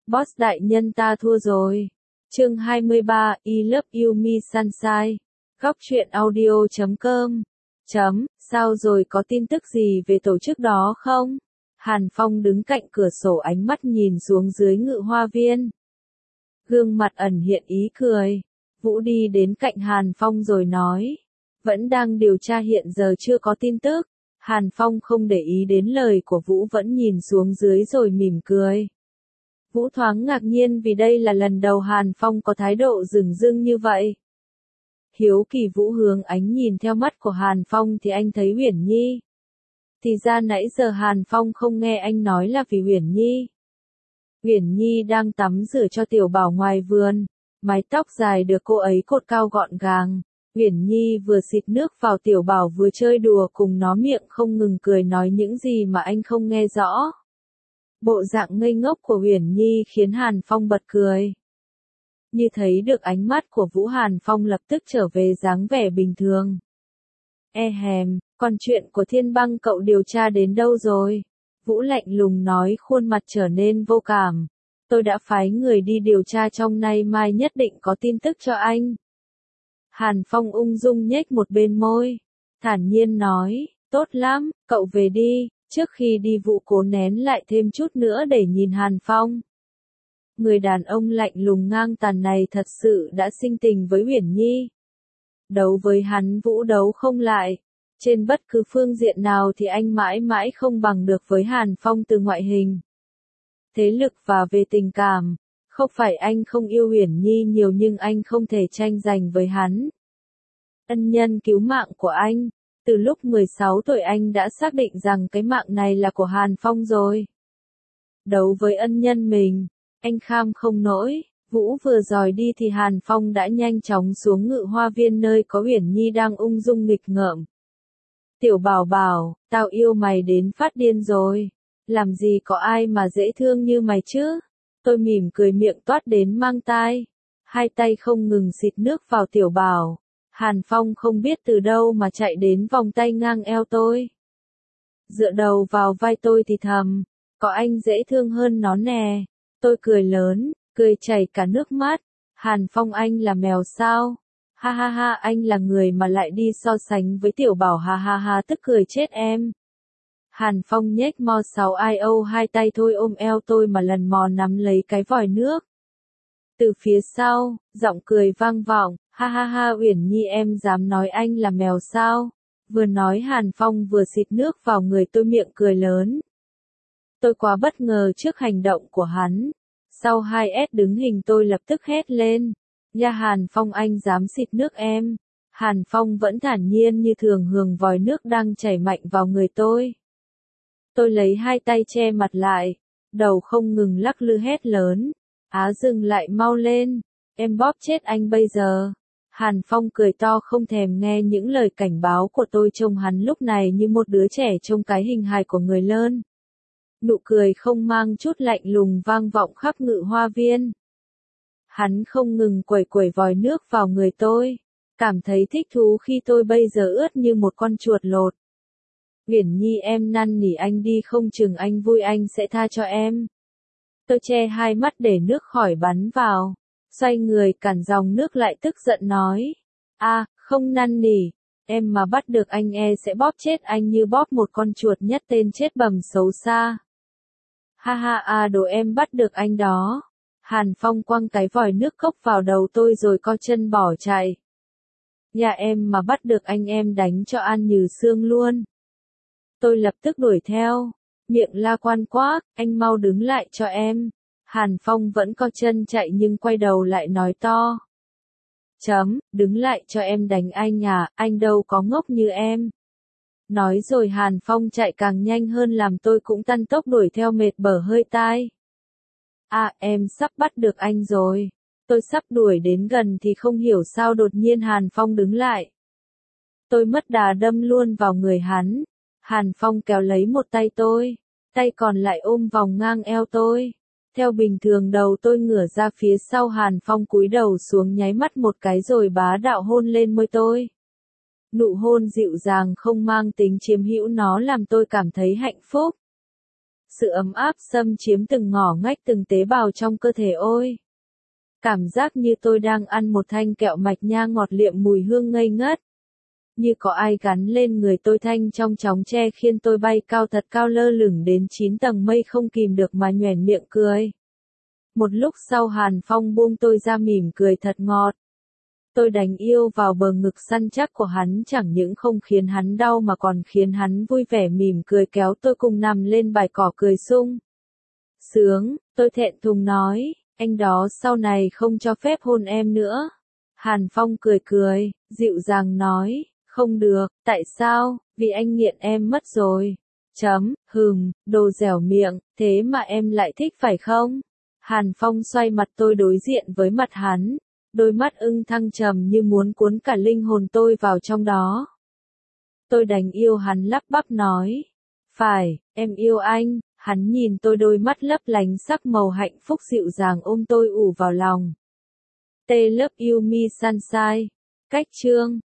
Boss đại nhân ta thua rồi. Chương 23, I love you me sunshine. Góc truyện audio.com. Sao rồi, có tin tức gì về tổ chức đó không? Hàn Phong đứng cạnh cửa sổ, ánh mắt nhìn xuống dưới Ngự Hoa Viên. Gương mặt ẩn hiện ý cười. Vũ đi đến cạnh Hàn Phong rồi nói. Vẫn đang điều tra, hiện giờ chưa có tin tức. Hàn Phong không để ý đến lời của Vũ, vẫn nhìn xuống dưới rồi mỉm cười. Vũ thoáng ngạc nhiên vì đây là lần đầu Hàn Phong có thái độ dửng dưng như vậy. Hiếu kỳ Vũ hướng ánh nhìn theo mắt của Hàn Phong thì anh thấy Uyển Nhi. Thì ra nãy giờ Hàn Phong không nghe anh nói là vì Uyển Nhi. Uyển Nhi đang tắm rửa cho Tiểu Bảo ngoài vườn, mái tóc dài được cô ấy cột cao gọn gàng. Uyển Nhi vừa xịt nước vào Tiểu Bảo vừa chơi đùa cùng nó, miệng không ngừng cười nói những gì mà anh không nghe rõ. Bộ dạng ngây ngốc của Uyển Nhi khiến Hàn Phong bật cười. Như thấy được ánh mắt của Vũ, Hàn Phong lập tức trở về dáng vẻ bình thường. Còn chuyện của Thiên Băng cậu điều tra đến đâu rồi? Vũ lạnh lùng nói, khuôn mặt trở nên vô cảm. Tôi đã phái người đi điều tra, trong nay mai nhất định có tin tức cho anh. Hàn Phong ung dung nhếch một bên môi, thản nhiên nói, tốt lắm, cậu về đi. Trước khi đi Vũ cố nén lại thêm chút nữa để nhìn Hàn Phong. Người đàn ông lạnh lùng ngang tàn này thật sự đã sinh tình với Uyển Nhi. Đấu với hắn Vũ đấu không lại. Trên bất cứ phương diện nào thì anh mãi mãi không bằng được với Hàn Phong từ ngoại hình, thế lực và về tình cảm. Không phải anh không yêu Uyển Nhi nhiều, nhưng anh không thể tranh giành với hắn. Ân nhân cứu mạng của anh. Từ lúc 16 tuổi anh đã xác định rằng cái mạng này là của Hàn Phong rồi. Đấu với ân nhân mình, anh kham không nổi. Vũ vừa dòi đi thì Hàn Phong đã nhanh chóng xuống Ngự Hoa Viên nơi có Uyển Nhi đang ung dung nghịch ngợm. Tiểu Bảo bảo, tao yêu mày đến phát điên rồi. Làm gì có ai mà dễ thương như mày chứ? Tôi mỉm cười, miệng toát đến mang tai. Hai tay không ngừng xịt nước vào Tiểu Bảo. Hàn Phong không biết từ đâu mà chạy đến vòng tay ngang eo tôi. Dựa đầu vào vai tôi thì thầm, có anh dễ thương hơn nó nè. Tôi cười lớn, cười chảy cả nước mắt. Hàn Phong, anh là mèo sao? Ha ha ha, anh là người mà lại đi so sánh với Tiểu Bảo, ha ha ha, tức cười chết em. Hàn Phong nhếch mo 6IO, hai tay thôi ôm eo tôi mà lần mò nắm lấy cái vòi nước. Từ phía sau, giọng cười vang vọng, ha ha ha, Uyển Nhi em dám nói anh là mèo sao? Vừa nói Hàn Phong vừa xịt nước vào người tôi, miệng cười lớn. Tôi quá bất ngờ trước hành động của hắn. Sau 2S đứng hình tôi lập tức hét lên. Ya Hàn Phong, anh dám xịt nước em. Hàn Phong vẫn thản nhiên như thường, hưởng vòi nước đang chảy mạnh vào người tôi. Tôi lấy hai tay che mặt lại, đầu không ngừng lắc lư hét lớn. Á dừng lại, mau lên, em bóp chết anh bây giờ. Hàn Phong cười to không thèm nghe những lời cảnh báo của tôi, trông hắn lúc này như một đứa trẻ trông cái hình hài của người lớn. Nụ cười không mang chút lạnh lùng vang vọng khắp Ngự Hoa Viên. Hắn không ngừng quẩy quẩy vòi nước vào người tôi, cảm thấy thích thú khi tôi bây giờ ướt như một con chuột lột. Uyển Nhi em năn nỉ anh đi, không chừng anh vui anh sẽ tha cho em. Tôi che hai mắt để nước khỏi bắn vào, xoay người cản dòng nước lại, tức giận nói. Không năn nỉ, em mà bắt được anh sẽ bóp chết anh như bóp một con chuột nhất, tên chết bầm xấu xa. Ha ha, đồ em bắt được anh đó. Hàn Phong quăng cái vòi nước cốc vào đầu tôi rồi co chân bỏ chạy. Nhà em mà bắt được anh em đánh cho ăn như xương luôn. Tôi lập tức đuổi theo, miệng la quan quát, anh mau đứng lại cho em. Hàn Phong vẫn co chân chạy nhưng quay đầu lại nói to. Đứng lại cho em đánh anh à, anh đâu có ngốc như em. Nói rồi Hàn Phong chạy càng nhanh hơn, làm tôi cũng tăng tốc đuổi theo, mệt bở hơi tai. Em sắp bắt được anh rồi. Tôi sắp đuổi đến gần thì không hiểu sao đột nhiên Hàn Phong đứng lại. Tôi mất đà đâm luôn vào người hắn. Hàn Phong kéo lấy một tay tôi, tay còn lại ôm vòng ngang eo tôi. Theo bình thường đầu tôi ngửa ra phía sau, Hàn Phong cúi đầu xuống nháy mắt một cái rồi bá đạo hôn lên môi tôi. Nụ hôn dịu dàng không mang tính chiếm hữu, nó làm tôi cảm thấy hạnh phúc. Sự ấm áp xâm chiếm từng ngõ ngách từng tế bào trong cơ thể ôi. Cảm giác như tôi đang ăn một thanh kẹo mạch nha ngọt liệm mùi hương ngây ngất. Như có ai gắn lên người tôi thanh trong chóng che khiến tôi bay cao thật cao lơ lửng đến 9 tầng mây không kìm được mà nhoẻn miệng cười. Một lúc sau Hàn Phong buông tôi ra mỉm cười thật ngọt. Tôi đánh yêu vào bờ ngực săn chắc của hắn chẳng những không khiến hắn đau mà còn khiến hắn vui vẻ mỉm cười kéo tôi cùng nằm lên bãi cỏ cười sung sướng. Tôi thẹn thùng nói, anh đó sau này không cho phép hôn em nữa. Hàn Phong cười cười, dịu dàng nói, không được, tại sao, vì anh nghiện em mất rồi. Đồ dẻo miệng, thế mà em lại thích phải không? Hàn Phong xoay mặt tôi đối diện với mặt hắn, đôi mắt ưng thăng trầm như muốn cuốn cả linh hồn tôi vào trong đó. Tôi đành yêu hắn lắp bắp nói, phải, em yêu anh. Hắn nhìn tôi đôi mắt lấp lánh sắc màu hạnh phúc dịu dàng ôm tôi ủ vào lòng. T Love You Me Sunshine. Cách chương